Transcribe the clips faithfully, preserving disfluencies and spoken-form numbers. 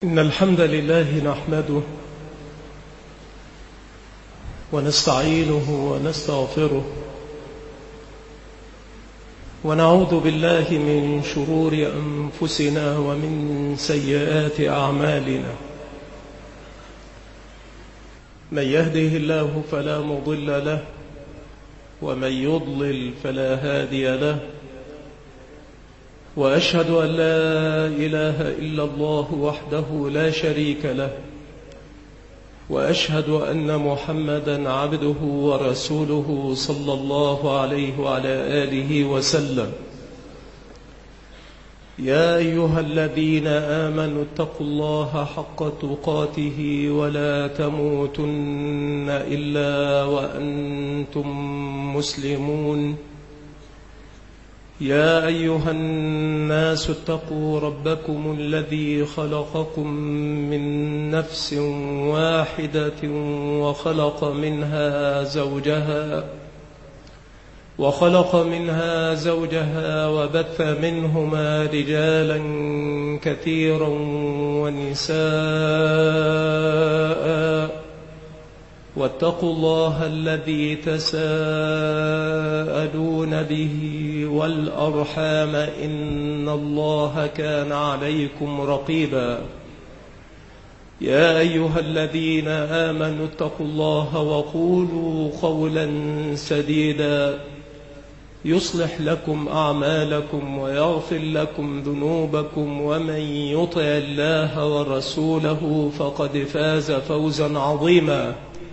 إن الحمد لله نحمده ونستعينه ونستغفره ونعوذ بالله من شرور أنفسنا ومن سيئات أعمالنا. من يهده الله فلا مضل له ومن يضلل فلا هادي له، وأشهد أن لا إله إلا الله وحده لا شريك له، وأشهد أن محمدا عبده ورسوله صلى الله عليه وعلى آله وسلم. يا أيها الذين آمنوا اتقوا الله حق تقاته ولا تموتن إلا وأنتم مسلمون. يا أيها الناس اتقوا ربكم الذي خلقكم من نفس واحدة وخلق منها زوجها وخلق منها زوجها وبث منهما رجالا كثيرا ونساء، واتقوا الله الذي تساءلون به والأرحام إن الله كان عليكم رقيبا. يا أيها الذين آمنوا اتقوا الله وقولوا قولا سديدا يصلح لكم أعمالكم ويغفر لكم ذنوبكم، ومن يطع الله ورسوله فقد فاز فوزا عظيما.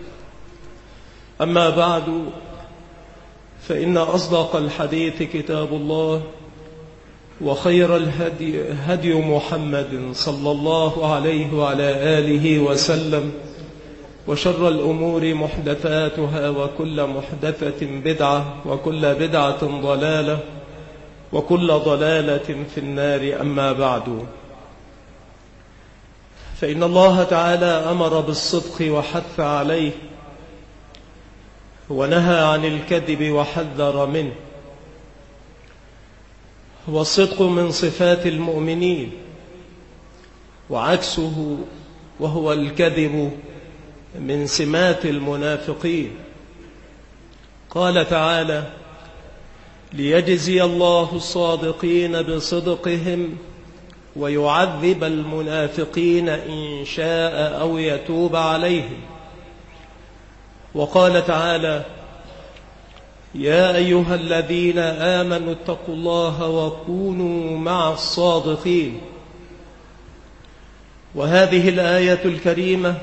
أما بعد، فإن أصدق الحديث كتاب الله، وخير الهدي هدي محمد صلى الله عليه وعلى آله وسلم، وشر الأمور محدثاتها، وكل محدثة بدعة، وكل بدعة ضلالة، وكل ضلالة في النار. أما بعد، فإن الله تعالى أمر بالصدق وحث عليه، ونهى عن الكذب وحذر منه. والصدق من صفات المؤمنين، وعكسه وهو الكذب من سمات المنافقين. قال تعالى: ليجزي الله الصادقين بصدقهم ويعذب المنافقين إن شاء أو يتوب عليهم. وقال تعالى: يا أيها الذين آمنوا اتقوا الله وكونوا مع الصادقين. وهذه الآية الكريمة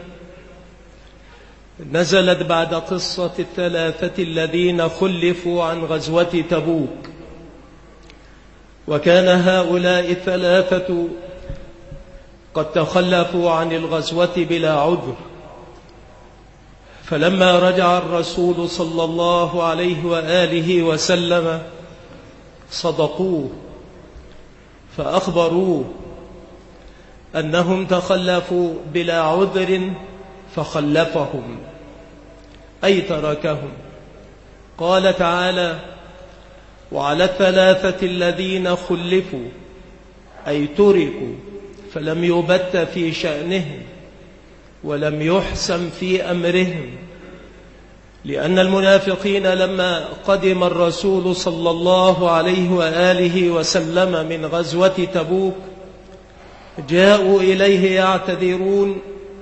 نزلت بعد قصة الثلاثة الذين خلفوا عن غزوة تبوك، وكان هؤلاء الثلاثة قد تخلفوا عن الغزوة بلا عذر. فلما رجع الرسول صلى الله عليه وآله وسلم صدقوه، فأخبروه أنهم تخلفوا بلا عذر فخلفهم، أي تركهم. قال تعالى: وعلى الثلاثة الذين خلفوا، أي تركوا فلم يبت في شأنهم ولم يحسم في أمرهم. لأن المنافقين لما قدم الرسول صلى الله عليه وآله وسلم من غزوة تبوك جاءوا إليه يعتذرون،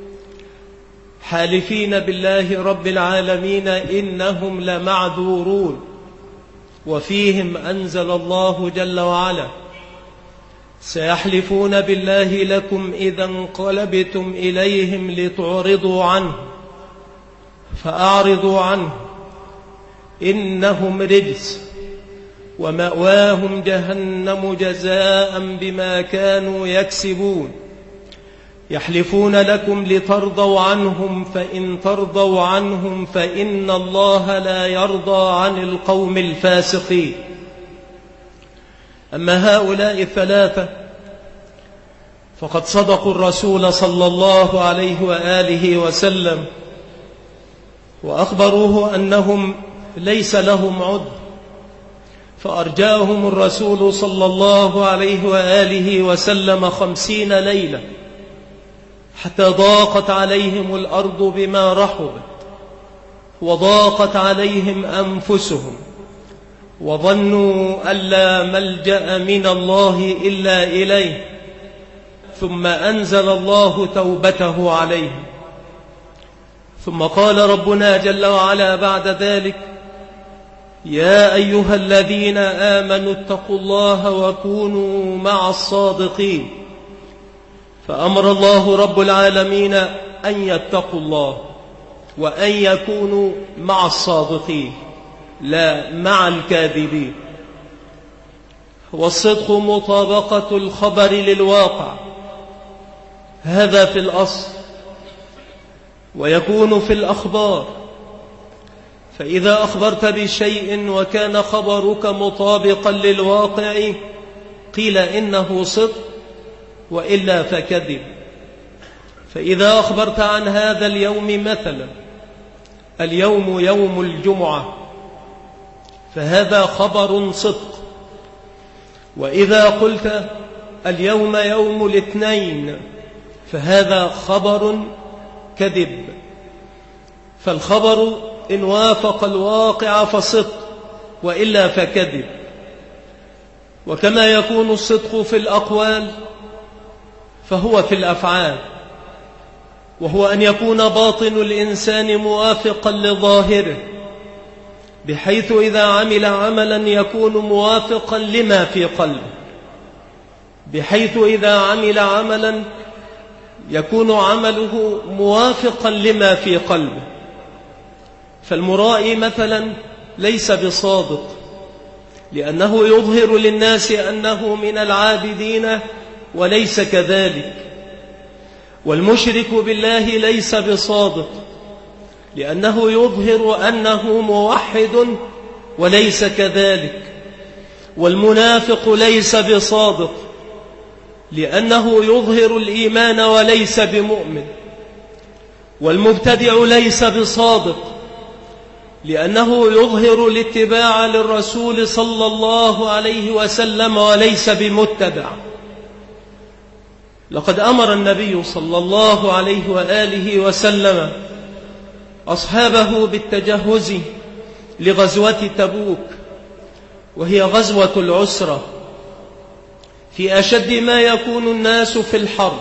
حالفين بالله رب العالمين إنهم لمعذورون. وفيهم أنزل الله جل وعلا: سيحلفون بالله لكم إذا انقلبتم إليهم لتعرضوا عنه فأعرضوا عنه إنهم رجس ومأواهم جهنم جزاء بما كانوا يكسبون. يحلفون لكم لترضوا عنهم، فإن ترضوا عنهم فإن الله لا يرضى عن القوم الفاسقين. أما هؤلاء الثلاثة فقد صدقوا الرسول صلى الله عليه وآله وسلم، وأخبروه أنهم ليس لهم عذر، فأرجاهم الرسول صلى الله عليه وآله وسلم خمسين ليلة حتى ضاقت عليهم الأرض بما رحبت وضاقت عليهم أنفسهم وظنوا أن لا ملجأ من الله إلا إليه، ثم أنزل الله توبته عليهم. ثم قال ربنا جل وعلا بعد ذلك: يا أيها الذين آمنوا اتقوا الله وكونوا مع الصادقين. فأمر الله رب العالمين أن يتقوا الله وأن يكونوا مع الصادقين لا مع الكاذبين. والصدق مطابقة الخبر للواقع، هذا في الأصل، ويكون في الأخبار. فإذا أخبرت بشيء وكان خبرك مطابقا للواقع قيل إنه صدق، وإلا فكذب. فإذا أخبرت عن هذا اليوم مثلا اليوم يوم الجمعة فهذا خبر صدق. وإذا قلت اليوم يوم الاثنين فهذا خبر كذب. فالخبر إن وافق الواقع فصدق، وإلا فكذب. وكما يكون الصدق في الأقوال فهو في الأفعال، وهو أن يكون باطن الإنسان موافقا لظاهره، بحيث إذا عمل عملا يكون موافقا لما في قلبه، بحيث إذا عمل عملا يكون عمله موافقا لما في قلبه. فالمرائي مثلا ليس بصادق، لأنه يظهر للناس أنه من العابدين وليس كذلك. والمشرك بالله ليس بصادق، لأنه يظهر أنه موحد وليس كذلك. والمنافق ليس بصادق، لأنه يظهر الإيمان وليس بمؤمن. والمبتدع ليس بصادق، لأنه يظهر الاتباع للرسول صلى الله عليه وسلم وليس بمتبع. لقد أمر النبي صلى الله عليه وآله وسلم أصحابه بالتجهز لغزوة تبوك، وهي غزوة العسرة، في أشد ما يكون الناس في الحرب،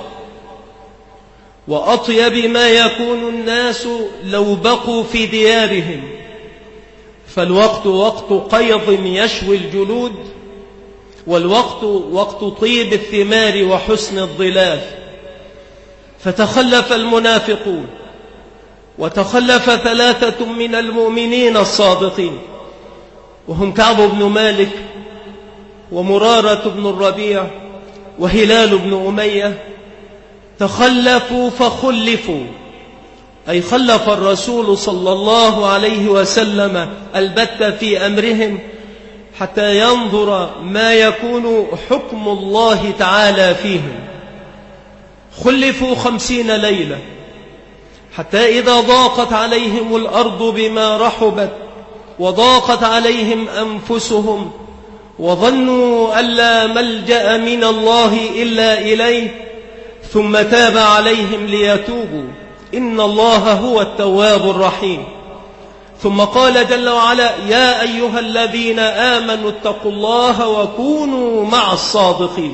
وأطيب ما يكون الناس لو بقوا في ديارهم. فالوقت وقت قيض يشوي الجلود، والوقت وقت طيب الثمار وحسن الظلال. فتخلف المنافقون، وتخلف ثلاثة من المؤمنين الصادقين، وهم كعب بن مالك ومرارة بن الربيع وهلال بن أمية. تخلفوا فخلفوا، أي خلف الرسول صلى الله عليه وسلم البتة في أمرهم حتى ينظر ما يكون حكم الله تعالى فيهم. خلفوا خمسين ليلة، حتى إذا ضاقت عليهم الأرض بما رحبت وضاقت عليهم أنفسهم وظنوا أن لا ملجأ من الله إلا إليه، ثم تاب عليهم ليتوبوا، إن الله هو التواب الرحيم. ثم قال جل وعلا: يا أيها الذين آمنوا اتقوا الله وكونوا مع الصادقين.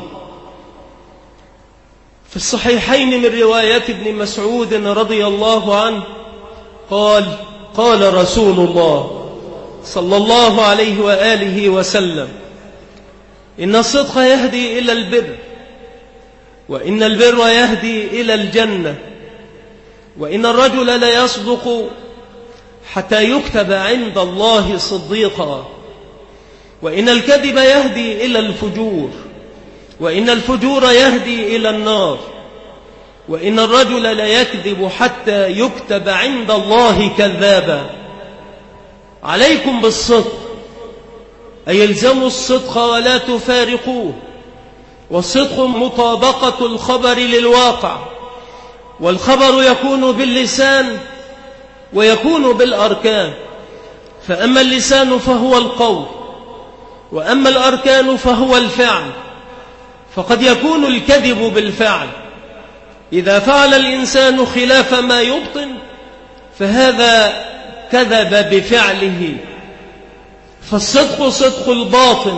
في الصحيحين من رواية ابن مسعود رضي الله عنه قال: قال رسول الله صلى الله عليه وآله وسلم: إن الصدق يهدي إلى البر، وإن البر يهدي إلى الجنة، وإن الرجل لا يصدق حتى يكتب عند الله صديقا، وإن الكذب يهدي إلى الفجور، وإن الفجور يهدي إلى النار، وإن الرجل لا يكذب حتى يكتب عند الله كذابا. عليكم بالصدق، أي الزموا الصدق ولا تفارقوه. والصدق مطابقة الخبر للواقع، والخبر يكون باللسان ويكون بالأركان. فأما اللسان فهو القول، وأما الأركان فهو الفعل. فقد يكون الكذب بالفعل، إذا فعل الإنسان خلاف ما يبطن فهذا كذب بفعله. فالصدق صدق الباطن،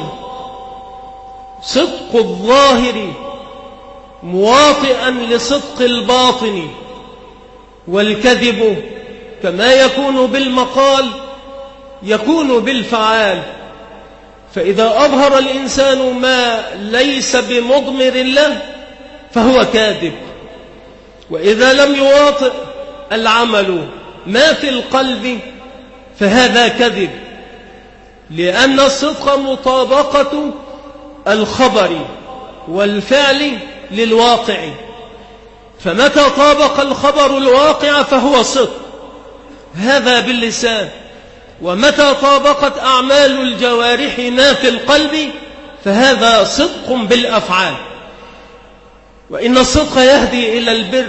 صدق الظاهر مواطئا لصدق الباطن، والكذب كما يكون بالمقال يكون بالفعال. فإذا أظهر الإنسان ما ليس بمضمر له فهو كاذب، وإذا لم يواطئ العمل ما في القلب فهذا كذب، لأن الصدق مطابقة الخبر والفعل للواقع، فمتى طابق الخبر الواقع فهو صدق، هذا باللسان. ومتى طابقت أعمال الجوارح ما في القلب فهذا صدق بالأفعال. وإن الصدق يهدي إلى البر،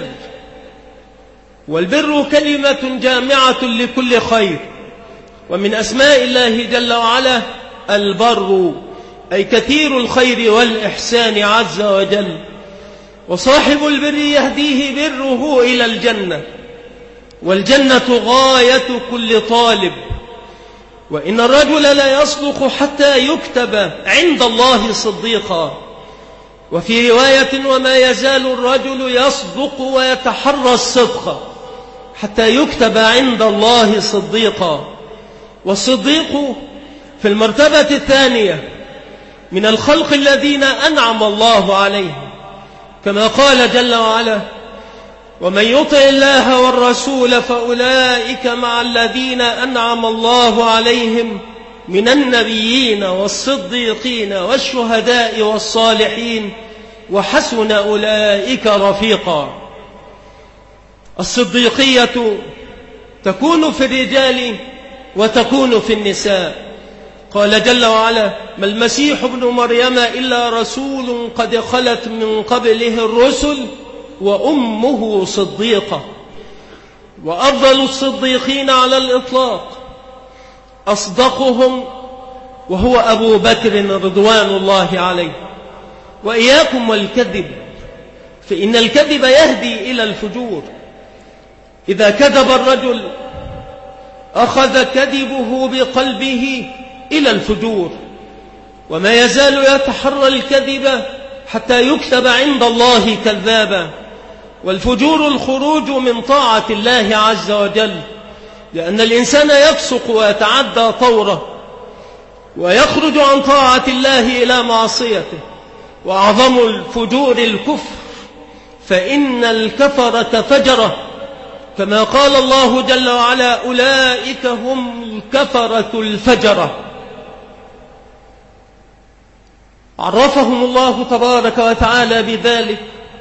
والبر كلمة جامعة لكل خير، ومن أسماء الله جل وعلا البر، أي كثير الخير والإحسان عز وجل. وصاحب البر يهديه بره إلى الجنة، والجنة غاية كل طالب. وإن الرجل لا يصدق حتى يكتب عند الله صديقا. وفي رواية وما يزال الرجل يصدق ويتحرى الصدق حتى يكتب عند الله صديقا. والصديق في المرتبة الثانية من الخلق الذين أنعم الله عليهم، كما قال جل وعلا: ومن يطع الله والرسول فأولئك مع الذين أنعم الله عليهم من النبيين والصديقين والشهداء والصالحين وحسن أولئك رفيقا. الصديقية تكون في الرجال وتكون في النساء. قال جل وعلا: ما المسيح ابن مريم إلا رسول قد خلت من قبله الرسل وأمه صديقة. وأفضل الصديقين على الإطلاق أصدقهم وهو أبو بكر رضوان الله عليه. وإياكم والكذب، فإن الكذب يهدي إلى الفجور. إذا كذب الرجل أخذ كذبه بقلبه إلى الفجور، وما يزال يتحرى الكذب حتى يكتب عند الله كذابا. والفجور الخروج من طاعة الله عز وجل، لأن الإنسان يفسق ويتعدى طوره ويخرج عن طاعة الله إلى معصيته. وأعظم الفجور الكفر، فإن الكفرة فجرة، كما قال الله جل وعلا: أولئك هم الكفرة الفجرة. عرفهم الله تبارك وتعالى بذلك،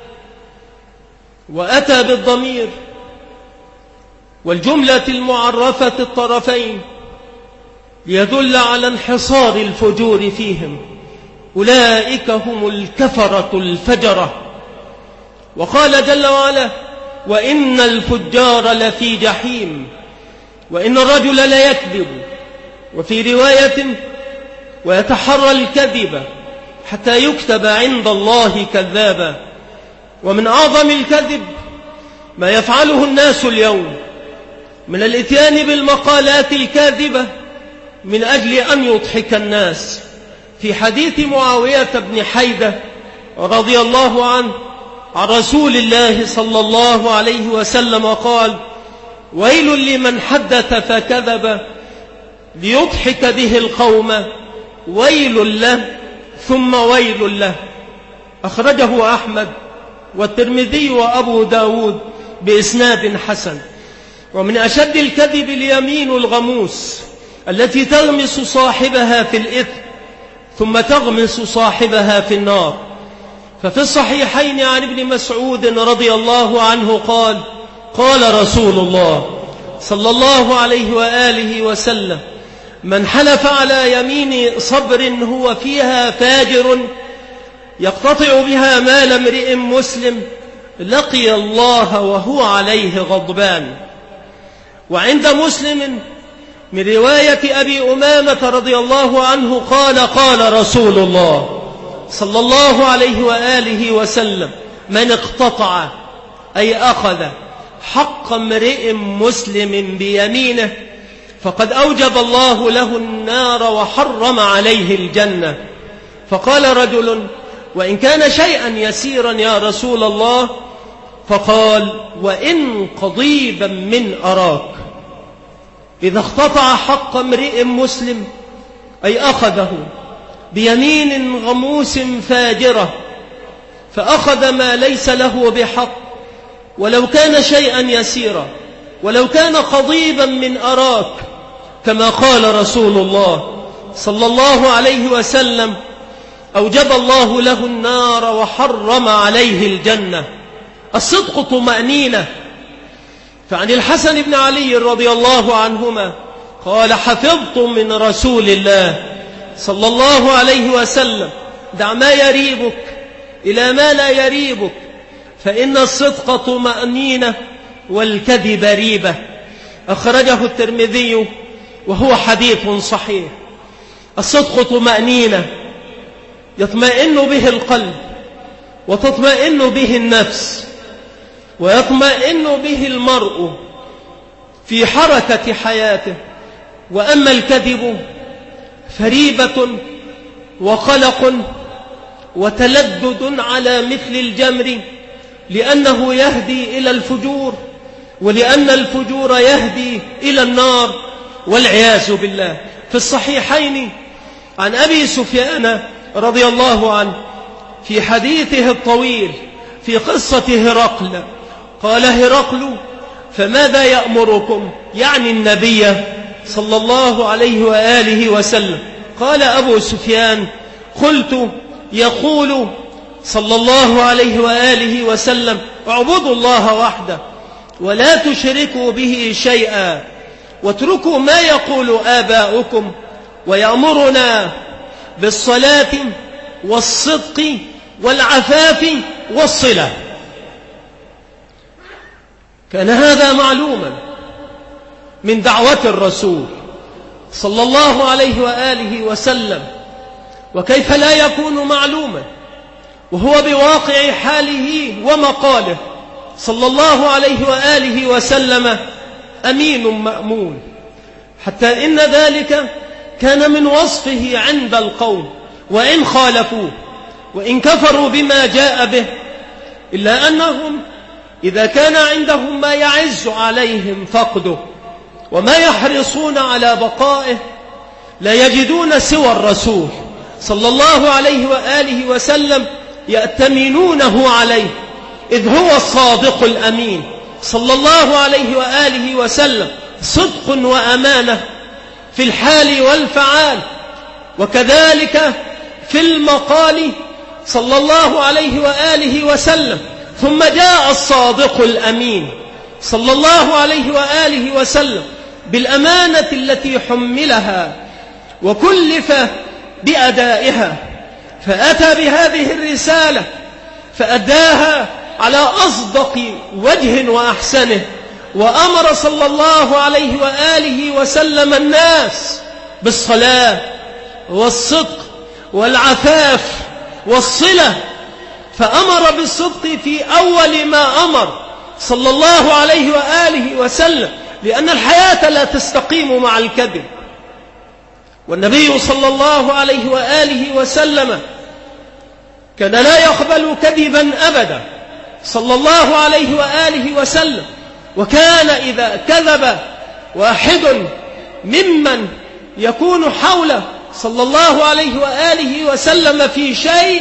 وأتى بالضمير والجملة المعرفة الطرفين ليدل على انحصار الفجور فيهم. أولئك هم الكفرة الفجرة. وقال جل وعلا: وإن الفجار لفي جحيم. وإن الرجل لا يكذب، وفي رواية: ويتحرى الكذب حتى يكتب عند الله كذابا. ومن أعظم الكذب ما يفعله الناس اليوم من الاتيان بالمقالات الكاذبة من أجل أن يضحك الناس. في حديث معاوية بن حيدة رضي الله عنه عن رسول الله صلى الله عليه وسلم قال: ويل لمن حدث فكذب ليضحك به القوم، ويل له ثم ويل له. أخرجه أحمد والترمذي وأبو داود بإسناد حسن. ومن أشد الكذب اليمين الغموس التي تغمس صاحبها في الإثم ثم تغمس صاحبها في النار. ففي الصحيحين عن ابن مسعود رضي الله عنه قال: قال رسول الله صلى الله عليه وآله وسلم: من حلف على يمين صبر هو فيها فاجر يقتطع بها مال امرئ مسلم لقي الله وهو عليه غضبان. وعند مسلم من رواية أبي أمامة رضي الله عنه قال: قال رسول الله صلى الله عليه وآله وسلم: من اقتطع أي أخذ حق امرئ مسلم بيمينه فقد أوجب الله له النار وحرم عليه الجنة. فقال رجل: وإن كان شيئا يسيرا يا رسول الله؟ فقال: وإن قضيبا من أراك. إذا اختطع حق امرئ مسلم أي أخذه بيمين غموس فاجرة، فأخذ ما ليس له بحق ولو كان شيئا يسيرا، ولو كان قضيبا من أراك، كما قال رسول الله صلى الله عليه وسلم: أوجب الله له النار وحرم عليه الجنة. الصدق طمأنينة. فعن الحسن بن علي رضي الله عنهما قال: حفظت من رسول الله صلى الله عليه وسلم: دع ما يريبك إلى ما لا يريبك، فإن الصدق طمأنينة والكذب ريبة. أخرجه الترمذي وهو حديث صحيح. الصدق طمأنينة يطمئن به القلب وتطمئن به النفس ويطمئن به المرء في حركة حياته. وأما الكذب فريبة وقلق وتلدد على مثل الجمر، لأنه يهدي إلى الفجور، ولأن الفجور يهدي إلى النار والعياذ بالله. في الصحيحين عن أبي سفيان رضي الله عنه في حديثه الطويل في قصة هرقل قال هرقل: فماذا يأمركم؟ يعني النبي صلى الله عليه وآله وسلم. قال أبو سفيان: قلت: يقول صلى الله عليه وآله وسلم: اعبدوا الله وحده ولا تشركوا به شيئا واتركوا ما يقول آباؤكم، ويأمرنا بالصلاة والصدق والعفاف والصلة. كان هذا معلوما من دعوة الرسول صلى الله عليه وآله وسلم، وكيف لا يكون معلوما وهو بواقع حاله ومقاله صلى الله عليه وآله وسلم أمين مأمون، حتى إن ذلك كان من وصفه عند القوم وإن خالفوه وإن كفروا بما جاء به، إلا أنهم إذا كان عندهم ما يعز عليهم فقده وما يحرصون على بقائه لا يجدون سوى الرسول صلى الله عليه وآله وسلم يأتمنونه عليه، إذ هو الصادق الأمين صلى الله عليه وآله وسلم، صدق وأمانة في الحال والفعال، وكذلك في المقال صلى الله عليه وآله وسلم. ثم جاء الصادق الأمين صلى الله عليه وآله وسلم بالأمانة التي حملها وكلف بأدائها، فأتى بهذه الرسالة فأداها على أصدق وجه وأحسنه، وأمر صلى الله عليه وآله وسلم الناس بالصلاة والصدق والعفاف والصلة، فأمر بالصدق في أول ما أمر صلى الله عليه وآله وسلم، لأن الحياة لا تستقيم مع الكذب. والنبي صلى الله عليه وآله وسلم كان لا يقبل كذبا أبدا صلى الله عليه وآله وسلم، وكان إذا كذب واحد ممن يكون حوله صلى الله عليه وآله وسلم في شيء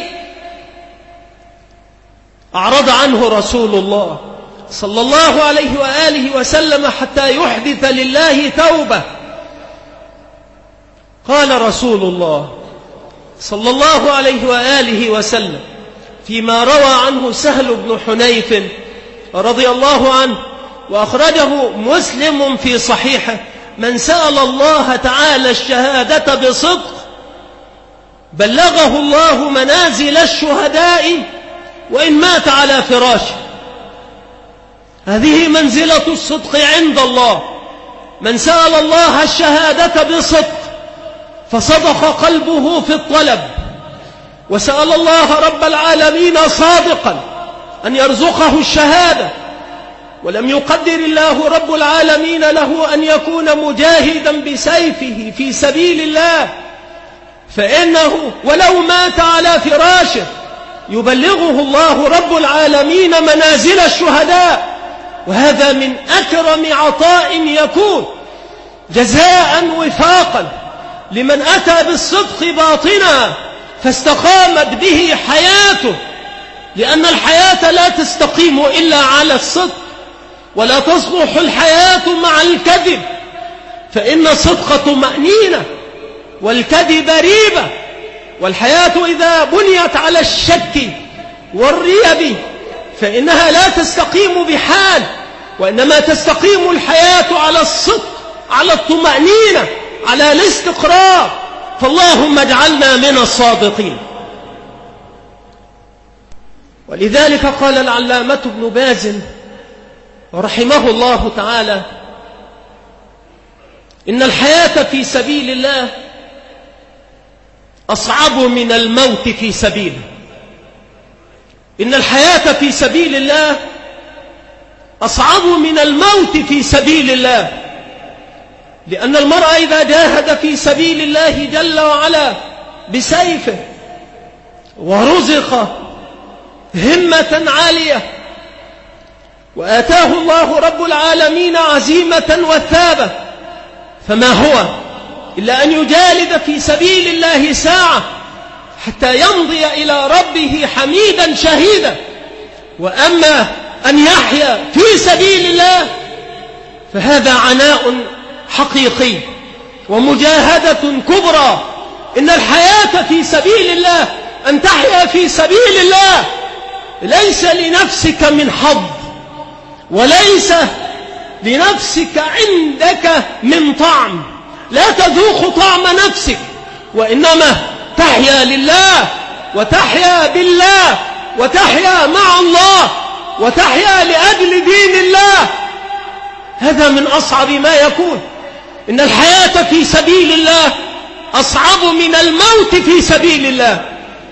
أعرض عنه رسول الله صلى الله عليه وآله وسلم حتى يحدث لله توبة. قال رسول الله صلى الله عليه وآله وسلم فيما روى عنه سهل بن حنيف رضي الله عنه وأخرجه مسلم في صحيحه: من سأل الله تعالى الشهادة بصدق بلغه الله منازل الشهداء وإن مات على فراشه. هذه منزلة الصدق عند الله. من سأل الله الشهادة بصدق فصدق قلبه في الطلب وسأل الله رب العالمين صادقا أن يرزقه الشهادة ولم يقدر الله رب العالمين له أن يكون مجاهدا بسيفه في سبيل الله، فإنه ولو مات على فراشه يبلغه الله رب العالمين منازل الشهداء. وهذا من أكرم عطاء يكون جزاء وفاقا لمن أتى بالصدق باطنا فاستقامت به حياته، لأن الحياة لا تستقيم إلا على الصدق، ولا تصلح الحياة مع الكذب، فإن الصدق طمأنينة والكذب ريبة. والحياة إذا بنيت على الشك والريب فإنها لا تستقيم بحال، وإنما تستقيم الحياة على الصدق، على الطمأنينة، على الاستقرار. فاللهم اجعلنا من الصادقين. ولذلك قال العلامة ابن باز رحمه الله تعالى: إن الحياة في سبيل الله أصعب من الموت في سبيله. إن الحياة في سبيل الله أصعب من الموت في سبيل الله، لأن المرء إذا جاهد في سبيل الله جل وعلا بسيفه ورزق همة عالية وآتاه الله رب العالمين عزيمة وثابة، فما هو إلا أن يجالد في سبيل الله ساعة حتى يمضي إلى ربه حميدا شهيدا. وأما أن يحيا في سبيل الله فهذا عناء حقيقي ومجاهدة كبرى. إن الحياة في سبيل الله، أن تحيا في سبيل الله، ليس لنفسك من حظ، وليس لنفسك عندك من طعم، لا تذوق طعم نفسك، وإنما تحيا لله، وتحيا بالله، وتحيا مع الله، وتحيا لأجل دين الله. هذا من أصعب ما يكون. إن الحياة في سبيل الله أصعب من الموت في سبيل الله.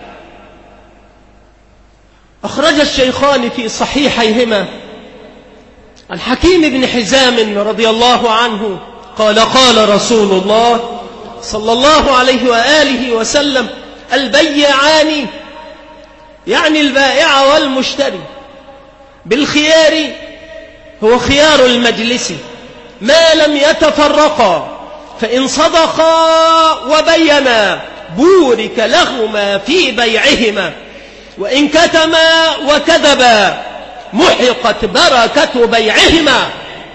أخرج الشيخان في صحيحيهما عن حكيم بن حزام رضي الله عنه قال: قال رسول الله صلى الله عليه وآله وسلم: البيعان، يعني البائع والمشتري، بالخيار، هو خيار المجلس، ما لم يتفرقا، فإن صدقا وبينا بورك لهما في بيعهما، وإن كتما وكذبا محقت بركة بيعهما.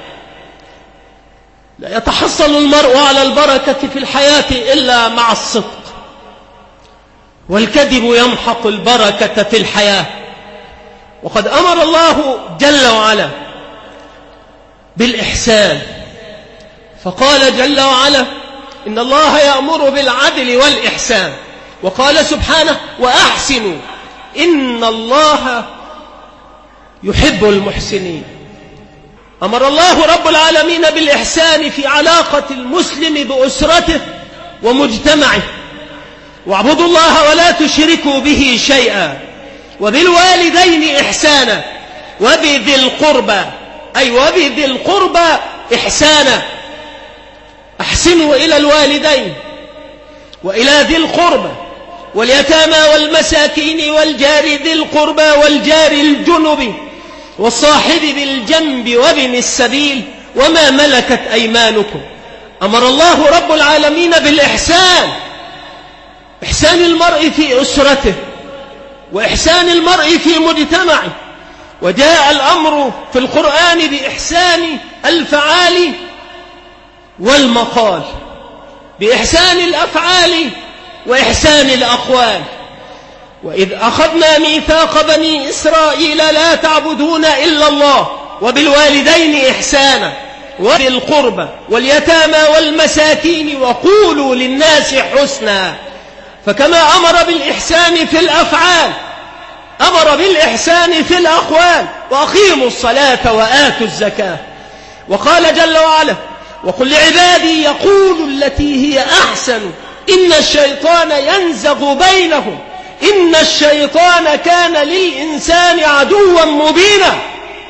لا يتحصل المرء على البركة في الحياة إلا مع الصدق، والكذب يمحق البركة في الحياة. وقد أمر الله جل وعلا بالإحسان، فقال جل وعلا: إن الله يأمر بالعدل والإحسان. وقال سبحانه: وأحسنوا إن الله يحب المحسنين. أمر الله رب العالمين بالإحسان في علاقة المسلم بأسرته ومجتمعه. واعبدوا الله ولا تشركوا به شيئا، وبالوالدين إحسانا، وبذي القربى، أي وبذي القربى إحسانا. أحسنوا إلى الوالدين وإلى ذي القربى واليتامى والمساكين والجار ذي القربى والجار الجنب والصاحب بالجنب وابن السبيل وما ملكت أيمانكم. أمر الله رب العالمين بالإحسان، إحسان المرء في أسرته، وإحسان المرء في مجتمعه. وجاء الأمر في القرآن بإحسان الفعال والمقال، بإحسان الأفعال وإحسان الأقوال. وإذ أخذنا ميثاق بني إسرائيل لا تعبدون إلا الله وبالوالدين إحسانا وذي القربى واليتامى والمساكين وقولوا للناس حسنا. فكما أمر بالإحسان في الأفعال أمر بالإحسان في الأقوال. وأقيموا الصلاة وآتوا الزكاة. وقال جل وعلا: وقل لعبادي يقولوا التي هي أحسن إن الشيطان ينزغ بينهم إن الشيطان كان للإنسان عدوا مبينا.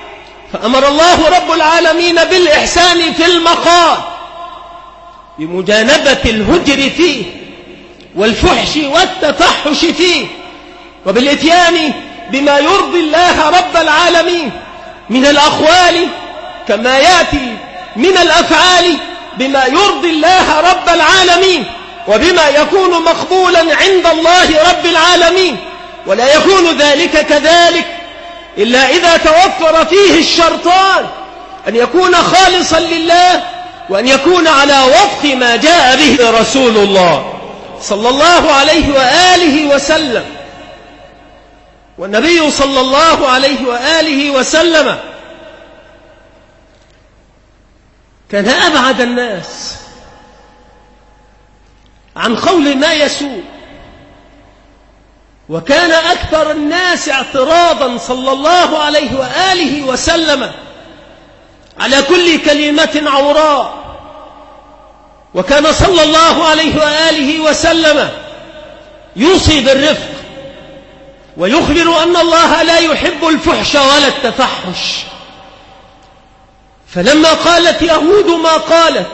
فأمر الله رب العالمين بالإحسان في المقال بمجانبة الهجر فيه والفحش والتفحش فيه، وبالإتيان بما يرضي الله رب العالمين من الأقوال كما يأتي من الأفعال بما يرضي الله رب العالمين وبما يكون مقبولا عند الله رب العالمين. ولا يكون ذلك كذلك إلا إذا توفر فيه الشرطان، أن يكون خالصا لله وأن يكون على وفق ما جاء به رسول الله صلى الله عليه وآله وسلم. والنبي صلى الله عليه وآله وسلم كان أبعد الناس عن قول ما يسوء، وكان أكثر الناس اعتراضا صلى الله عليه وآله وسلم على كل كلمة عوراء. وكان صلى الله عليه وآله وسلم يوصي بالرفق ويخبر أن الله لا يحب الفحش ولا التفحش. فلما قالت يهود ما قالت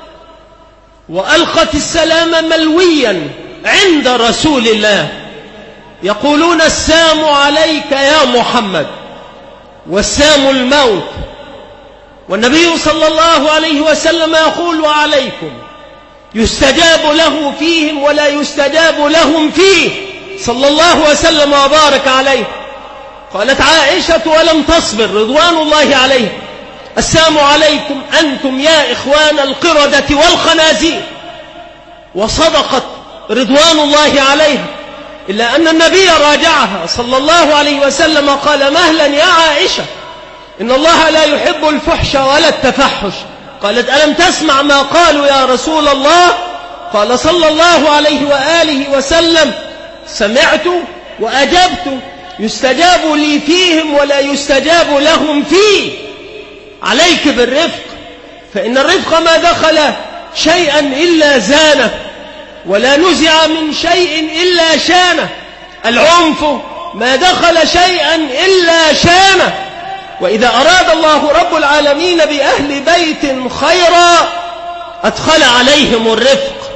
وألقت السلام ملويا عند رسول الله يقولون السام عليك يا محمد، والسام الموت، والنبي صلى الله عليه وسلم يقول وعليكم، يستجاب له فيهم ولا يستجاب لهم فيه صلى الله وسلم وبارك عليه. قالت عائشة ولم تصبر رضوان الله عليه: السلام عليكم أنتم يا إخوان القردة والخنازير. وصدقت رضوان الله عليها، إلا أن النبي راجعها صلى الله عليه وسلم قال: مهلا يا عائشة، إن الله لا يحب الفحش ولا التفحش. قالت: ألم تسمع ما قالوا يا رسول الله؟ قال صلى الله عليه وآله وسلم: سمعت وأجبت، يستجاب لي فيهم ولا يستجاب لهم فيه. عليك بالرفق، فإن الرفق ما دخل شيئا إلا زانه، ولا نزع من شيء إلا شانه. العنف ما دخل شيئا إلا شانه. وإذا أراد الله رب العالمين بأهل بيت خيرا أدخل عليهم الرفق.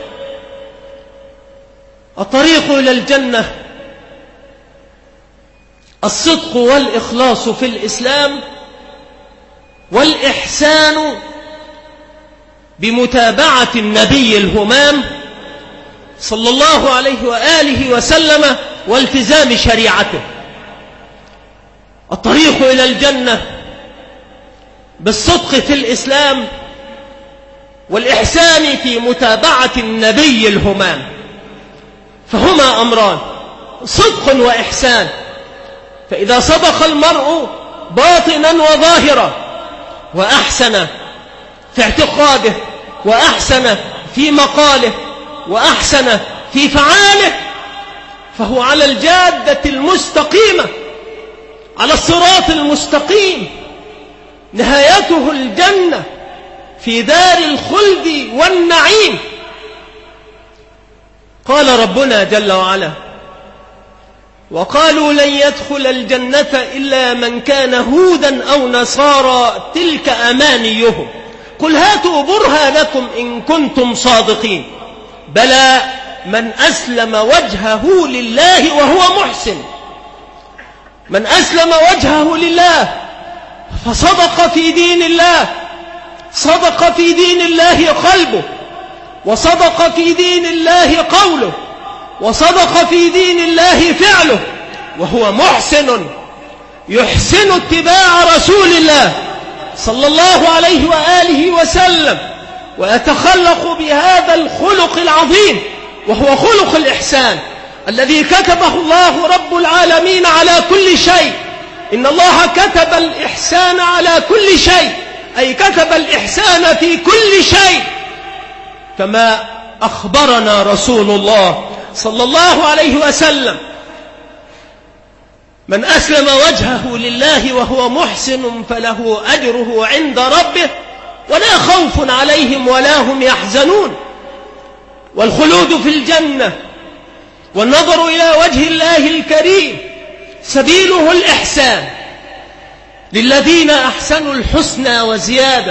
الطريق إلى الجنة الصدق والإخلاص في الإسلام، والإحسان بمتابعة النبي الهمام صلى الله عليه وآله وسلم والتزام شريعته. الطريق إلى الجنة بالصدق في الإسلام والإحسان في متابعة النبي الهمام، فهما أمران: صدق وإحسان. فإذا صدق المرء باطنا وظاهرا، وأحسن في اعتقاده، وأحسن في مقاله، وأحسن في فعاله، فهو على الجادة المستقيمة، على الصراط المستقيم، نهايته الجنة في دار الخلد والنعيم. قال ربنا جل وعلا: وقالوا لن يدخل الجنة إلا من كان هودا أو نصارى تلك أمانيهم قل هاتوا برهانكم إن كنتم صادقين بلى من أسلم وجهه لله وهو محسن. من أسلم وجهه لله فصدق في دين الله، صدق في دين الله قلبه، وصدق في دين الله قوله، وصدق في دين الله فعله، وهو محسن يحسن اتباع رسول الله صلى الله عليه وآله وسلم، ويتخلق بهذا الخلق العظيم وهو خلق الإحسان الذي كتبه الله رب العالمين على كل شيء. إن الله كتب الإحسان على كل شيء، أي كتب الإحسان في كل شيء، كما أخبرنا رسول الله صلى الله عليه وسلم: من أسلم وجهه لله وهو محسن فله أجره عند ربه ولا خوف عليهم ولا هم يحزنون. والخلود في الجنة والنظر إلى وجه الله الكريم سبيله الإحسان، للذين أحسنوا الحسنى وزيادة.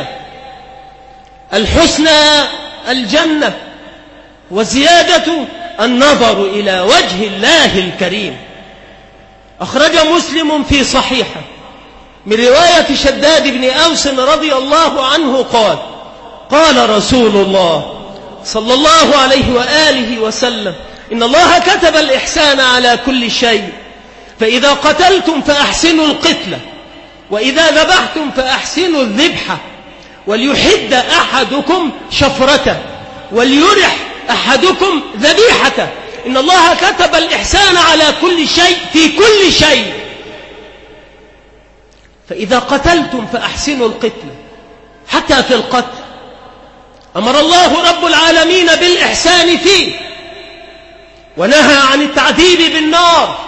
الحسنى الجنة، وزيادة النظر إلى وجه الله الكريم. أخرج مسلم في صحيحه من رواية شداد بن أوس رضي الله عنه قال: قال رسول الله صلى الله عليه وآله وسلم: إن الله كتب الإحسان على كل شيء، فإذا قتلتم فأحسنوا القتلة، وإذا ذبحتم فأحسنوا الذبحة، وليحد أحدكم شفرته، وليرح أحدكم ذبيحته. إن الله كتب الإحسان على كل شيء في كل شيء، فإذا قتلتم فأحسنوا القتلة. حتى في القتل أمر الله رب العالمين بالإحسان فيه، ونهى عن التعذيب بالنار.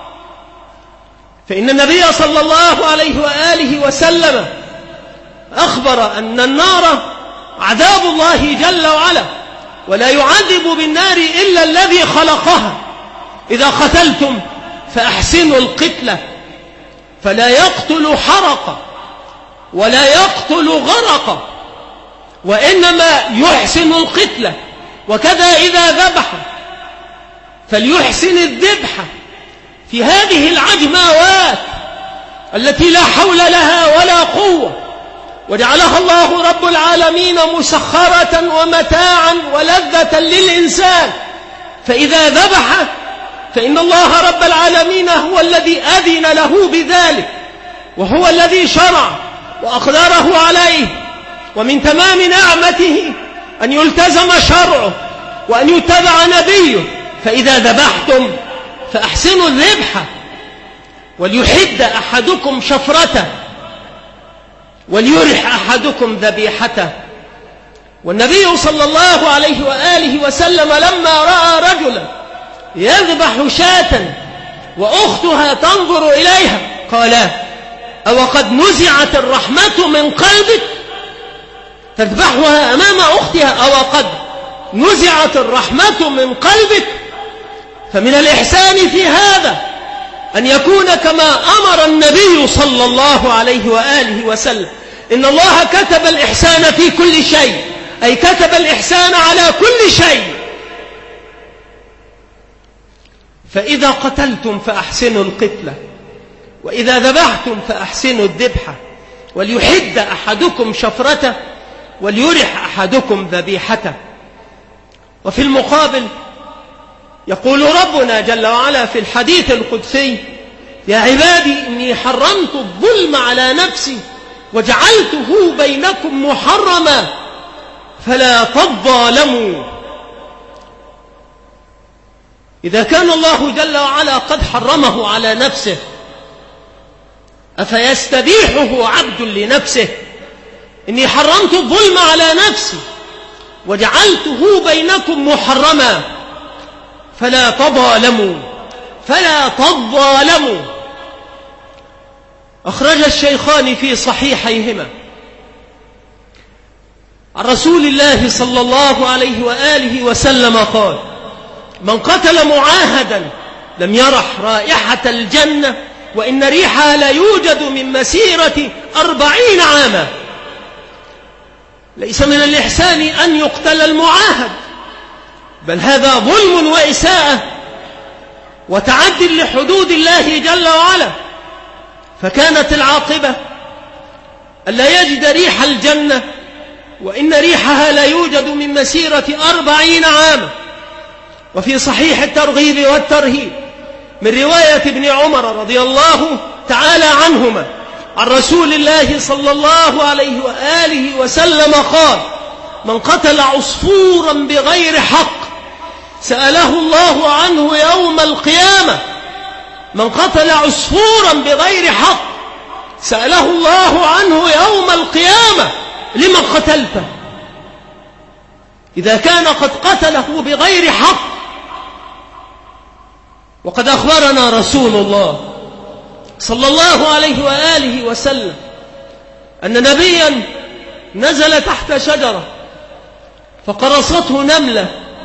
فإن النبي صلى الله عليه وآله وسلم أخبر أن النار عذاب الله جل وعلا، ولا يعذب بالنار إلا الذي خلقها. إذا قتلتم فأحسنوا القتلة، فلا يقتل حرق ولا يقتل غرق، وإنما يحسن القتلة. وكذا إذا ذبح فليحسن الذبح في هذه العجماوات التي لا حول لها ولا قوة، وجعلها الله رب العالمين مسخرة ومتاعا ولذة للإنسان. فإذا ذبح فإن الله رب العالمين هو الذي أذن له بذلك، وهو الذي شرع وأقدره عليه. ومن تمام نعمته أن يلتزم شرعه وأن يتبع نبيه. فإذا ذبحتم فأحسنوا الذبح، وليحد أحدكم شفرته، وليرح أحدكم ذبيحته. والنبي صلى الله عليه وآله وسلم لما رأى رجلا يذبح شاة وأختها تنظر إليها قال: أو قد نزعت الرحمة من قلبك؟ تذبحها أمام أختها، أو قد نزعت الرحمة من قلبك؟ فمن الإحسان في هذا أن يكون كما أمر النبي صلى الله عليه وآله وسلم. إن الله كتب الإحسان في كل شيء، أي كتب الإحسان على كل شيء. فإذا قتلتم فأحسنوا القتلة، وإذا ذبحتم فأحسنوا الذبحة، وليحد أحدكم شفرته، وليرح أحدكم ذبيحته. وفي المقابل يقول ربنا جل وعلا في الحديث القدسي: يا عبادي إني حرمت الظلم على نفسي وجعلته بينكم محرما فلا تظالموا. إذا كان الله جل وعلا قد حرمه على نفسه، أفيستبيحه عبد لنفسه؟ إني حرمت الظلم على نفسي وجعلته بينكم محرما فلا تظالموا فلا تظالموا. أخرج الشيخان في صحيحيهما عن رسول الله صلى الله عليه وآله وسلم قال: من قتل معاهدا لم يرح رائحة الجنة، وإن ريحها لا يوجد من مسيرة أربعين عاما. ليس من الإحسان أن يقتل المعاهد، بل هذا ظلم وإساءة وتعدي لحدود الله جل وعلا. فكانت العاقبة ألا يجد ريح الجنة، وإن ريحها لا يوجد من مسيرة أربعين عاما. وفي صحيح الترغيب والترهيب من رواية ابن عمر رضي الله تعالى عنهما عن رسول الله صلى الله عليه وآله وسلم قال: من قتل عصفورا بغير حق سأله الله عنه يوم القيامة. من قتل عصفورا بغير حق سأله الله عنه يوم القيامة: لمن قتلته؟ إذا كان قد قتله بغير حق. وقد أخبرنا رسول الله صلى الله عليه وآله وسلم أن نبيا نزل تحت شجرة فقرصته نملة،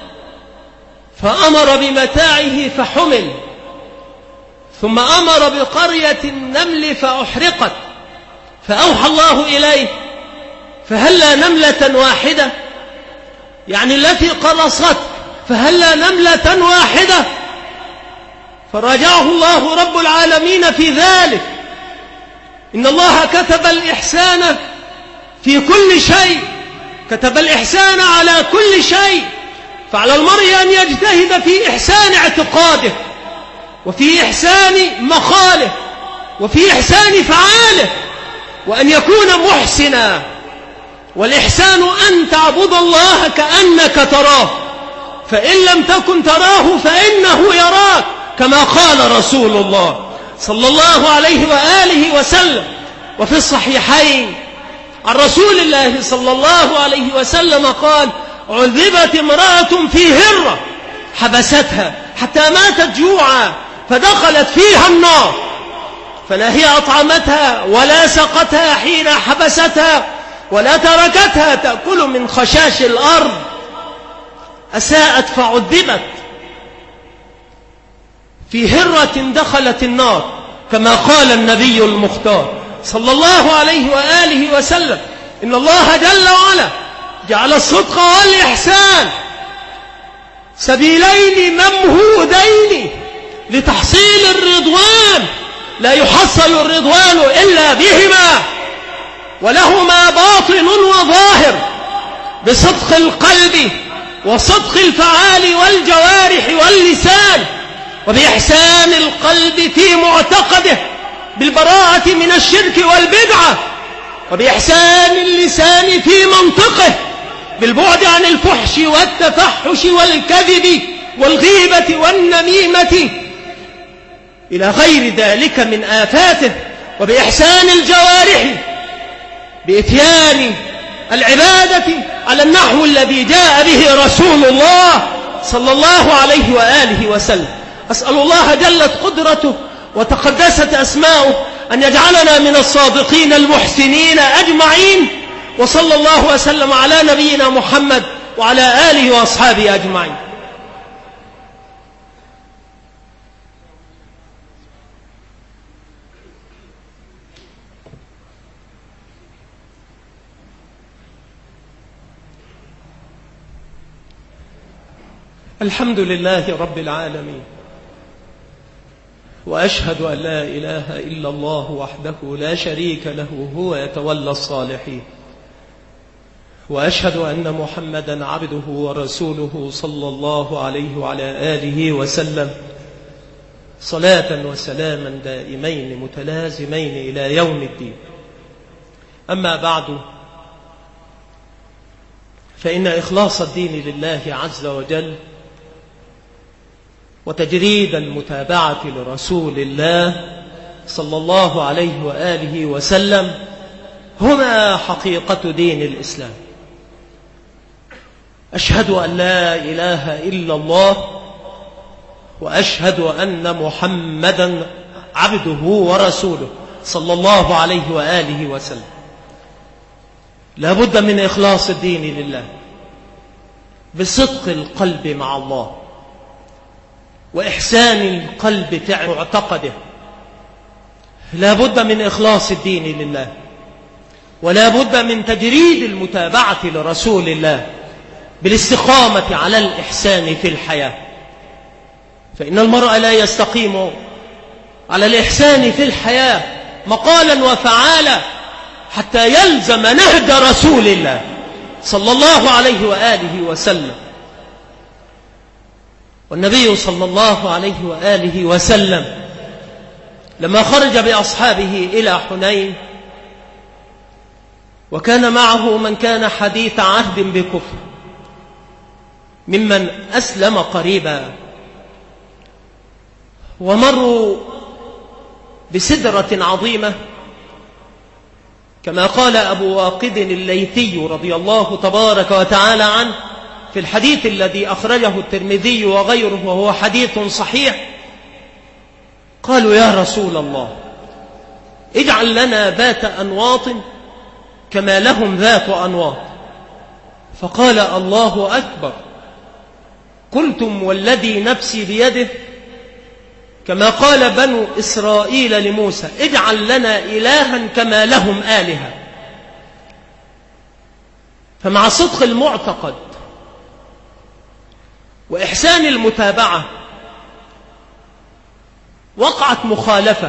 فأمر بمتاعه فحمل، ثم أمر بقرية النمل فأحرقت، فأوحى الله إليه فهلا نملة واحدة، يعني التي قرصت فهلا نملة واحدة، فراجعه الله رب العالمين في ذلك. إن الله كتب الإحسان في كل شيء، كتب الإحسان على كل شيء، فعلى المرء أن يجتهد في إحسان اعتقاده، وفي إحسان مخاله، وفي إحسان فعاله، وأن يكون محسنا. والإحسان أن تعبد الله كأنك تراه، فإن لم تكن تراه فإنه يراك، كما قال رسول الله صلى الله عليه وآله وسلم. وفي الصحيحين عن رسول الله صلى الله عليه وسلم قال: عذبت امرأة في هرة حبستها حتى ماتت جوعا فدخلت فيها النار، فلا هي أطعمتها ولا سقتها حين حبستها ولا تركتها تأكل من خشاش الأرض، أساءت فعذبت. في هرة دخلت النار، كما قال النبي المختار صلى الله عليه وآله وسلم: إن الله جل وعلا جعل الصدق والإحسان سبيلين ممهودين لتحصيل الرضوان، لا يحصل الرضوان إلا بهما، ولهما باطن وظاهر، بصدق القلب وصدق الفعال والجوارح واللسان، وبإحسان القلب في معتقده بالبراءة من الشرك والبدعة، وبإحسان اللسان في منطقه بالبعد عن الفحش والتفحش والكذب والغيبة والنميمة إلى غير ذلك من آفاته، وبإحسان الجوارح بإتيان العبادة على النحو الذي جاء به رسول الله صلى الله عليه وآله وسلم. أسأل الله جلت قدرته وتقدست أسماؤه أن يجعلنا من الصادقين المحسنين أجمعين، وصلى الله وسلم على نبينا محمد وعلى آله وأصحابه أجمعين. الحمد لله رب العالمين، وأشهد أن لا إله إلا الله وحده لا شريك له هو يتولى الصالحين، وأشهد أن محمدا عبده ورسوله صلى الله عليه وعلى آله وسلم، صلاة وسلاما دائمين متلازمين إلى يوم الدين. أما بعد، فإن إخلاص الدين لله عز وجل وتجريد المتابعة لرسول الله صلى الله عليه وآله وسلم هما حقيقة دين الإسلام. أشهد أن لا إله إلا الله، وأشهد أن محمدا عبده ورسوله صلى الله عليه وآله وسلم. لا بد من إخلاص الدين لله بصدق القلب مع الله، وإحسان القلب في معتقده. لا بد من إخلاص الدين لله، ولا بد من تجريد المتابعة لرسول الله بالاستقامة على الإحسان في الحياة، فإن المرء لا يستقيم على الإحسان في الحياة مقالا وفعالا حتى يلزم نهج رسول الله صلى الله عليه وآله وسلم. والنبي صلى الله عليه وآله وسلم لما خرج بأصحابه إلى حنين، وكان معه من كان حديث عهد بكفر ممن أسلم قريبا، ومروا بسدرة عظيمة كما قال أبو واقد الليثي رضي الله تبارك وتعالى عنه في الحديث الذي أخرجه الترمذي وغيره وهو حديث صحيح. قالوا: يا رسول الله، اجعل لنا ذات أنواط كما لهم ذات أنواط. فقال: الله أكبر. قلتم: والذي نفسي بيده كما قال بنو إسرائيل لموسى اجعل لنا إلها كما لهم آلهة. فمع صدق المعتقد وإحسان المتابعة وقعت مخالفة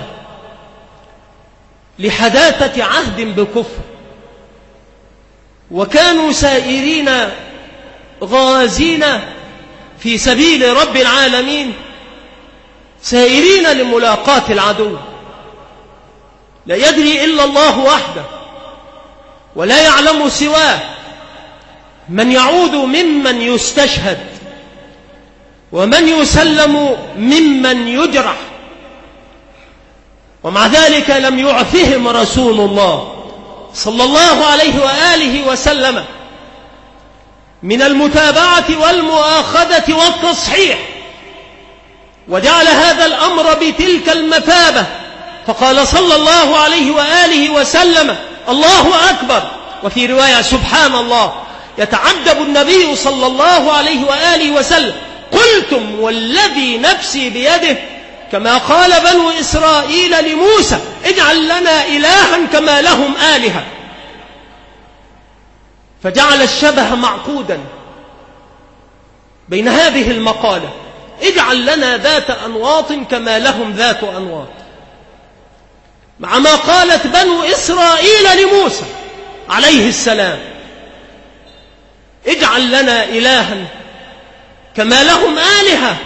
لحداثة عهد بكفر، وكانوا سائرين غازين في سبيل رب العالمين، سائرين لملاقاة العدو، لا يدري إلا الله وحده ولا يعلم سواه من يعود ممن يستشهد ومن يسلم ممن يجرح. ومع ذلك لم يعثهم رسول الله صلى الله عليه وآله وسلم من المتابعة والمؤاخذة والتصحيح، وجعل هذا الأمر بتلك المثابة، فقال صلى الله عليه وآله وسلم الله أكبر. وفي رواية سبحان الله، يتعجب النبي صلى الله عليه وآله وسلم قلتم والذي نفسي بيده كما قال بنو إسرائيل لموسى اجعل لنا إلها كما لهم آلهة. فجعل الشبه معقودا بين هذه المقالة اجعل لنا ذات أنواط كما لهم ذات أنواط، مع ما قالت بنو إسرائيل لموسى عليه السلام اجعل لنا إلها كما لهم آلهة.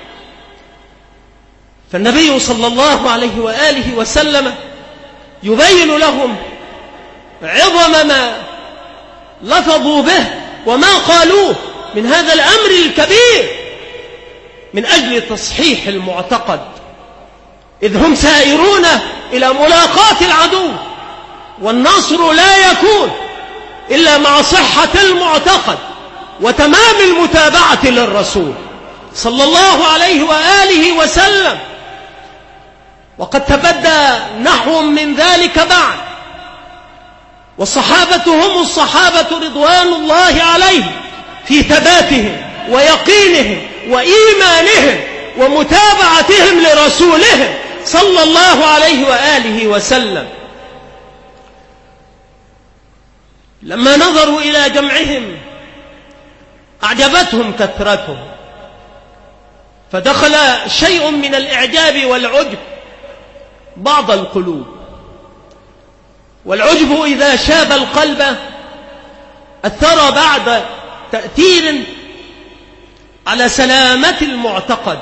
فالنبي صلى الله عليه وآله وسلم يبين لهم عظم ما لفظوا به وما قالوه من هذا الأمر الكبير من أجل تصحيح المعتقد، إذ هم سائرون إلى ملاقاة العدو، والنصر لا يكون إلا مع صحة المعتقد وتمام المتابعة للرسول صلى الله عليه وآله وسلم. وقد تبدى نحو من ذلك بعد، والصحابة هم الصحابة رضوان الله عليهم في ثباتهم ويقينهم وإيمانهم ومتابعتهم لرسولهم صلى الله عليه وآله وسلم. لما نظروا إلى جمعهم أعجبتهم كثرتهم، فدخل شيء من الإعجاب والعجب بعض القلوب. والعجب إذا شاب القلب أثر بعد تأثير على سلامة المعتقد.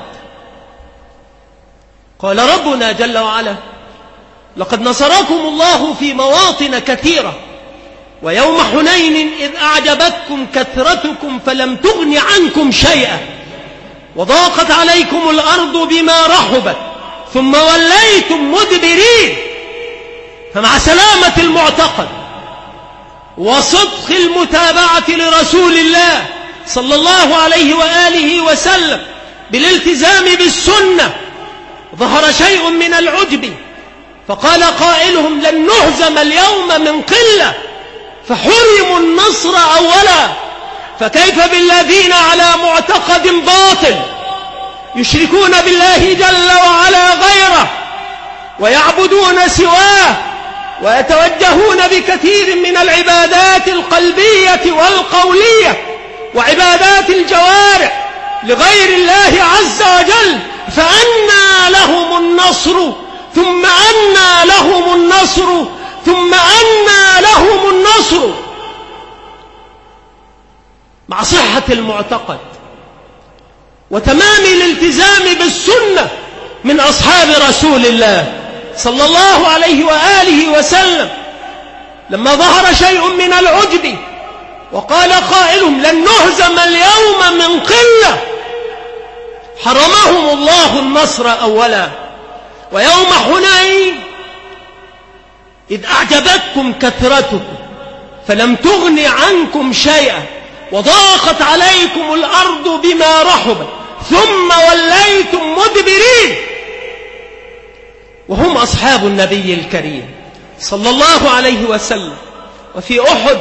قال ربنا جل وعلا لقد نصركم الله في مواطن كثيرة ويوم حنين إذ أعجبتكم كثرتكم فلم تغن عنكم شيئا وضاقت عليكم الأرض بما رحبت ثم وليتم مدبرين. فمع سلامة المعتقد وصدق المتابعة لرسول الله صلى الله عليه وآله وسلم بالالتزام بالسنة ظهر شيء من العجب، فقال قائلهم لن نهزم اليوم من قلة فحرموا النصر أولا، فكيف بالذين على معتقد باطل يشركون بالله جل وعلا غيره ويعبدون سواه ويتوجهون بكثير من العبادات القلبية والقولية وعبادات الجوارح لغير الله عز وجل، فأنى لهم النصر ثم أنى لهم النصر ثم أنى لهم النصر. مع صحة المعتقد وتمام الالتزام بالسنة من أصحاب رسول الله صلى الله عليه وآله وسلم، لما ظهر شيء من العجب وقال قائلهم لن نهزم اليوم من قلة حرمهم الله النصر أولا. ويوم حنين إذ أعجبتكم كثرتكم فلم تغن عنكم شيئا وضاقت عليكم الأرض بما رحبت ثم وليتم مدبرين. وهم أصحاب النبي الكريم صلى الله عليه وسلم. وفي أحد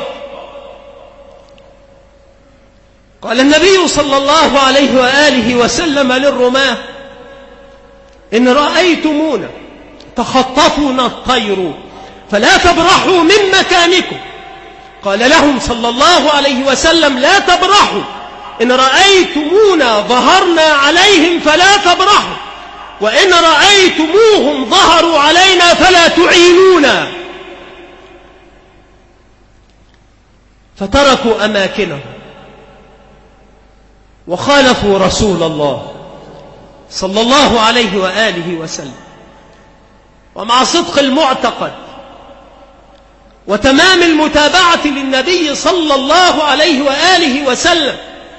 قال النبي صلى الله عليه وآله وسلم للرماة إن رأيتمونا تخطفنا الطير فلا تبرحوا من مكانكم. قال لهم صلى الله عليه وسلم: لا تبرحوا، إن رأيتمونا ظهرنا عليهم فلا تبرحوا، وإن رأيتموهم ظهروا علينا فلا تعينونا. فتركوا أماكنهم وخالفوا رسول الله صلى الله عليه وآله وسلم. ومع صدق المعتقد وتمام المتابعة للنبي صلى الله عليه وآله وسلم،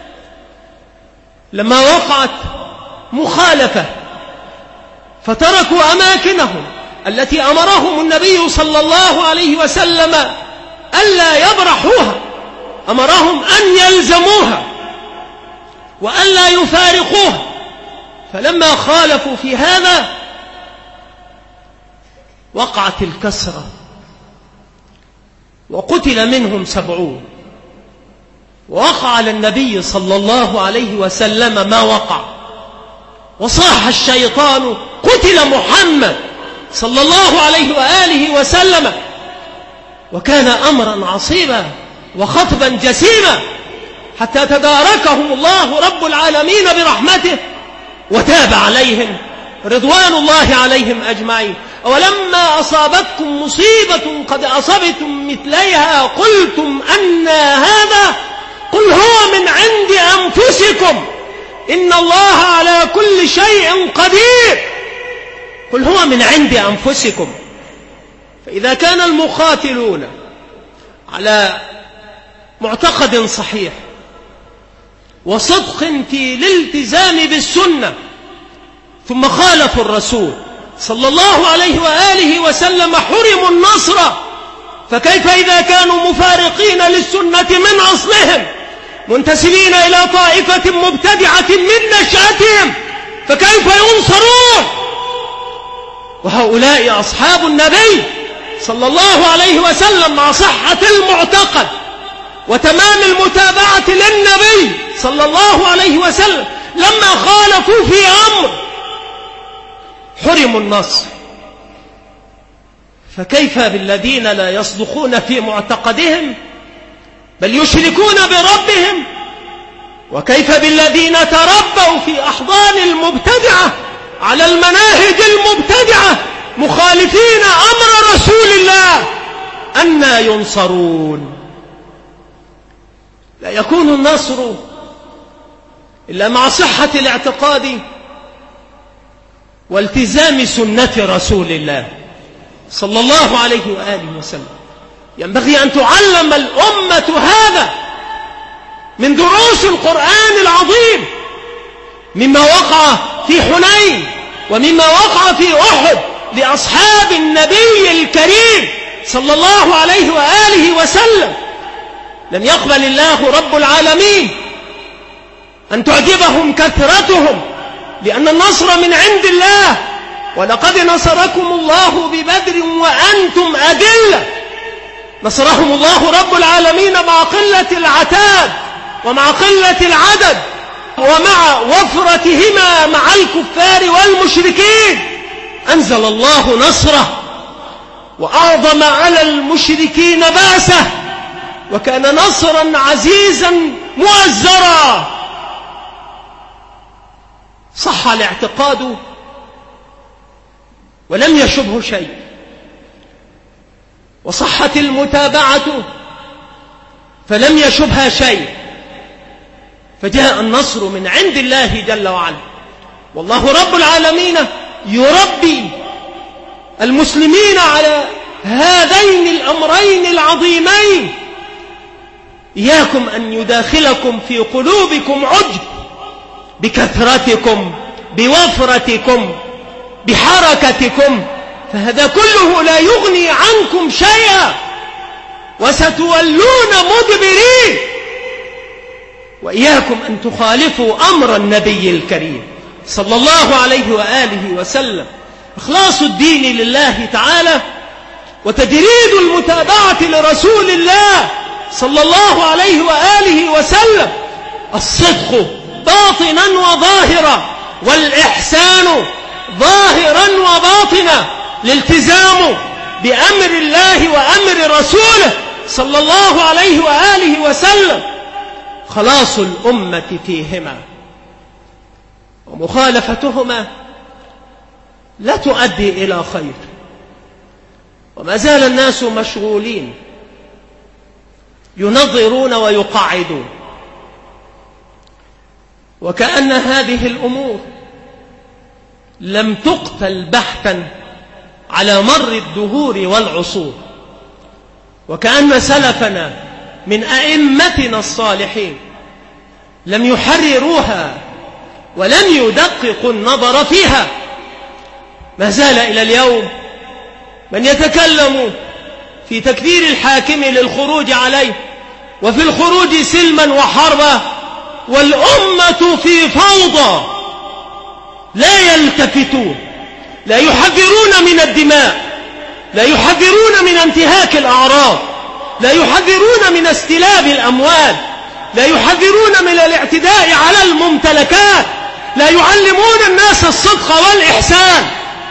لما وقعت مخالفة فتركوا أماكنهم التي أمرهم النبي صلى الله عليه وسلم ألا يبرحوها، أمرهم أن يلزموها وألا يفارقوها. فلما خالفوا في هذا وقعت الكسرة وقتل منهم سبعون، ووقع على النبي صلى الله عليه وسلم ما وقع، وصاح الشيطان: قتل محمد صلى الله عليه وآله وسلم. وكان أمرا عصيبا وخطبا جسيما، حتى تداركهم الله رب العالمين برحمته وتاب عليهم رضوان الله عليهم أجمعين. ولما أصابتكم مصيبة قد أصبتم مثليها قلتم أن هذا، قل هو من عند أنفسكم إن الله على كل شيء قدير. قل هو من عند أنفسكم. فإذا كان المقاتلون على معتقد صحيح وصدق في الالتزام بالسنة ثم خالفوا الرسول صلى الله عليه وآله وسلم حرموا النصر، فكيف إذا كانوا مفارقين للسنة من أصلهم منتسبين إلى طائفة مبتدعة من نشأتهم، فكيف ينصرون؟ وهؤلاء أصحاب النبي صلى الله عليه وسلم مع صحة المعتقد وتمام المتابعة للنبي صلى الله عليه وسلم، لما خالفوا في أمر حرموا النصر. فكيف بالذين لا يصدقون في معتقدهم بل يشركون بربهم؟ وكيف بالذين تربوا في أحضان المبتدعة على المناهج المبتدعة مخالفين أمر رسول الله؟ أنى ينصرون؟ لا يكون النصر إلا مع صحة الاعتقاد والتزام سنة رسول الله صلى الله عليه وآله وسلم. ينبغي أن تعلم الأمة هذا من دروس القرآن العظيم، مما وقع في حنين ومما وقع في أحد لأصحاب النبي الكريم صلى الله عليه وآله وسلم. لن يقبل الله رب العالمين أن تعجبهم كثرتهم، لأن النصر من عند الله. ولقد نصركم الله ببدر وأنتم أذلة. نصرهم الله رب العالمين مع قلة العتاد ومع قلة العدد ومع وفرتهما مع الكفار والمشركين. أنزل الله نصره وأعظم على المشركين بأسه، وكان نصرا عزيزا مؤزرا. صح الاعتقاد ولم يشبه شيء، وصحت المتابعة فلم يشبها شيء، فجاء النصر من عند الله جل وعلا. والله رب العالمين يربي المسلمين على هذين الأمرين العظيمين. إياكم أن يداخلكم في قلوبكم عجب بكثرتكم بوفرتكم بحركتكم، فهذا كله لا يغني عنكم شيئا وستولون مدبرين. وإياكم أن تخالفوا أمر النبي الكريم صلى الله عليه وآله وسلم. إخلاص الدين لله تعالى وتجريد المتابعة لرسول الله صلى الله عليه وآله وسلم، الصدق باطنا وظاهرا، والإحسان ظاهرا وباطنا الالتزام بأمر الله وأمر رسوله صلى الله عليه وآله وسلم خلاص الأمة فيهما، ومخالفتهما لا تؤدي إلى خير. وما زال الناس مشغولين ينظرون ويقعدون، وكأن هذه الأمور لم تقتل بحثا على مر الدهور والعصور، وكأن سلفنا من أئمتنا الصالحين لم يحرروها ولم يدققوا النظر فيها. ما زال إلى اليوم من يتكلم في تكبير الحاكم للخروج عليه وفي الخروج سلما وحربا، والأمة في فوضى، لا يلتفتون، لا يحذرون من الدماء، لا يحذرون من انتهاك الأعراض، لا يحذرون من استلاب الأموال، لا يحذرون من الاعتداء على الممتلكات، لا يعلمون الناس الصدق والإحسان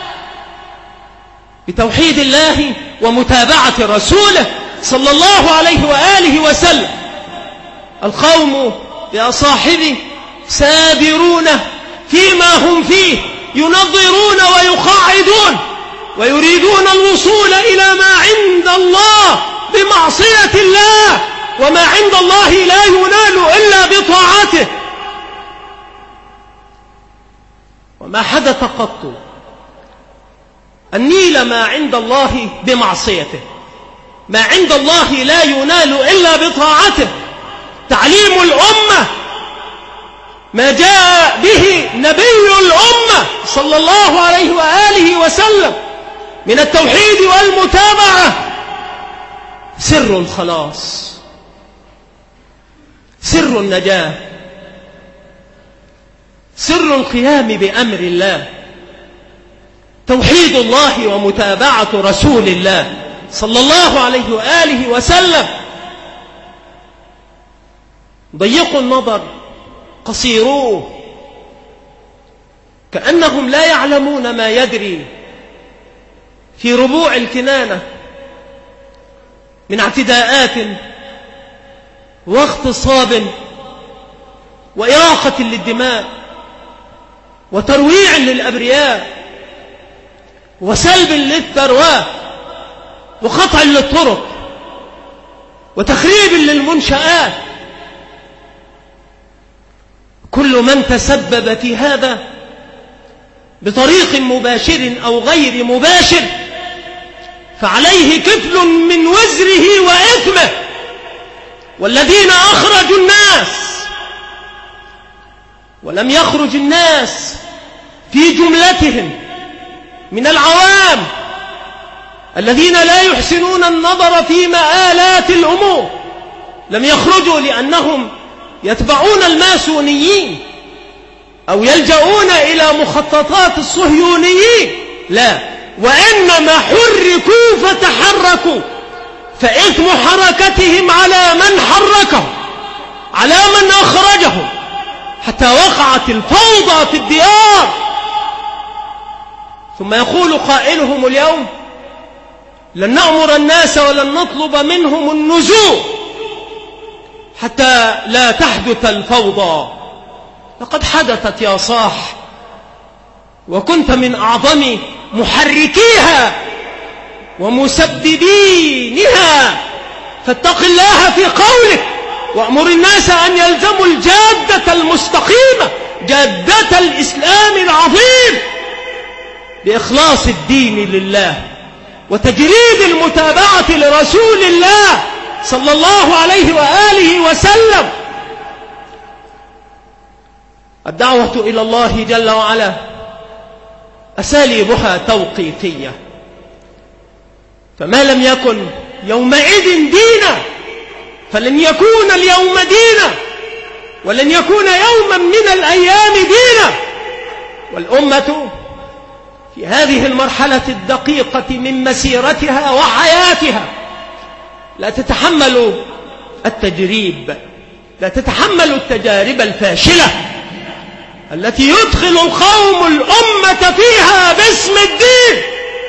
بتوحيد الله ومتابعة رسوله صلى الله عليه وآله وسلم. القوم يا صاحبي سابرون فيما هم فيه، ينظرون ويقاعدون ويريدون الوصول إلى ما عند الله بمعصية الله، وما عند الله لا ينال إلا بطاعته. وما حدث قط أن نيل ما عند الله بمعصيته، ما عند الله لا ينال إلا بطاعته. تعليم الأمة ما جاء به نبي الأمة صلى الله عليه وآله وسلم من التوحيد والمتابعة سر الخلاص، سر النجاة، سر القيام بأمر الله، توحيد الله ومتابعة رسول الله صلى الله عليه وآله وسلم. ضيقوا النظر، قصيروه، كأنهم لا يعلمون ما يجري في ربوع الكنانة من اعتداءات واغتصاب وإراقة للدماء وترويع للأبرياء وسلب للثروات وقطع للطرق وتخريب للمنشآت. كل من تسبب في هذا بطريق مباشر أو غير مباشر فعليه كفل من وزره وإثمه. والذين أخرجوا الناس ولم يخرج الناس في جملتهم من العوام الذين لا يحسنون النظر في مآلات الأمور، لم يخرجوا لأنهم يتبعون الماسونيين أو يلجؤون إلى مخططات الصهيونيين، لا، وإنما حركوا فتحركوا، فإثم حركتهم على من حركهم، على من أخرجهم، حتى وقعت الفوضى في الديار. ثم يقول قائلهم اليوم: لن نأمر الناس ولن نطلب منهم النزوع حتى لا تحدث الفوضى. لقد حدثت يا صاح، وكنت من أعظم محركيها ومسببينها، فاتق الله في قولك وأمر الناس أن يلزموا الجادة المستقيمة، جادة الإسلام العظيم، بإخلاص الدين لله وتجريد المتابعة لرسول الله صلى الله عليه وآله وسلم. الدعوة إلى الله جل وعلا أساليبها توقيفية، فما لم يكن يومئذ دينا فلن يكون اليوم دينا، ولن يكون يوما من الأيام دينا. والأمة في هذه المرحلة الدقيقة من مسيرتها وحياتها لا التي يدخل القوم الأمة فيها باسم الدين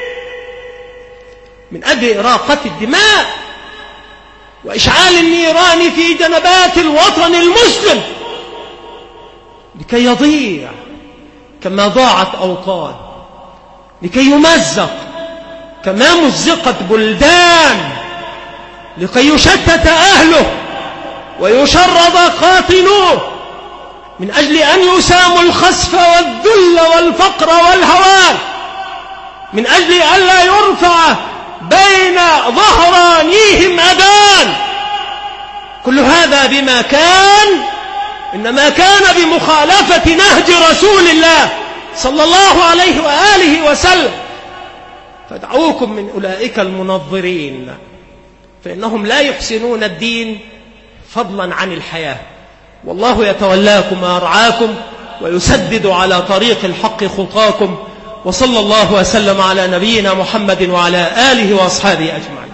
من أجل إراقة الدماء وإشعال النيران في جنبات الوطن المسلم لكي يضيع كما ضاعت أوطان، لكي يمزق كما مزقت بلدان، لكي يشتت أهله ويشرد قاطنوه من أجل أن يساموا الخسف والذل والفقر والهوان، من أجل أن لا يرفع بين ظهرانيهم أذان. كل هذا بما كان، إنما كان بمخالفة نهج رسول الله صلى الله عليه وآله وسلم. فادعوكم من أولئك المنظرين، فإنهم لا يحسنون الدين فضلا عن الحياة. والله يتولاكم ويرعاكم ويسدد على طريق الحق خطاكم. وصلى الله وسلم على نبينا محمد وعلى آله وأصحابه أجمعين.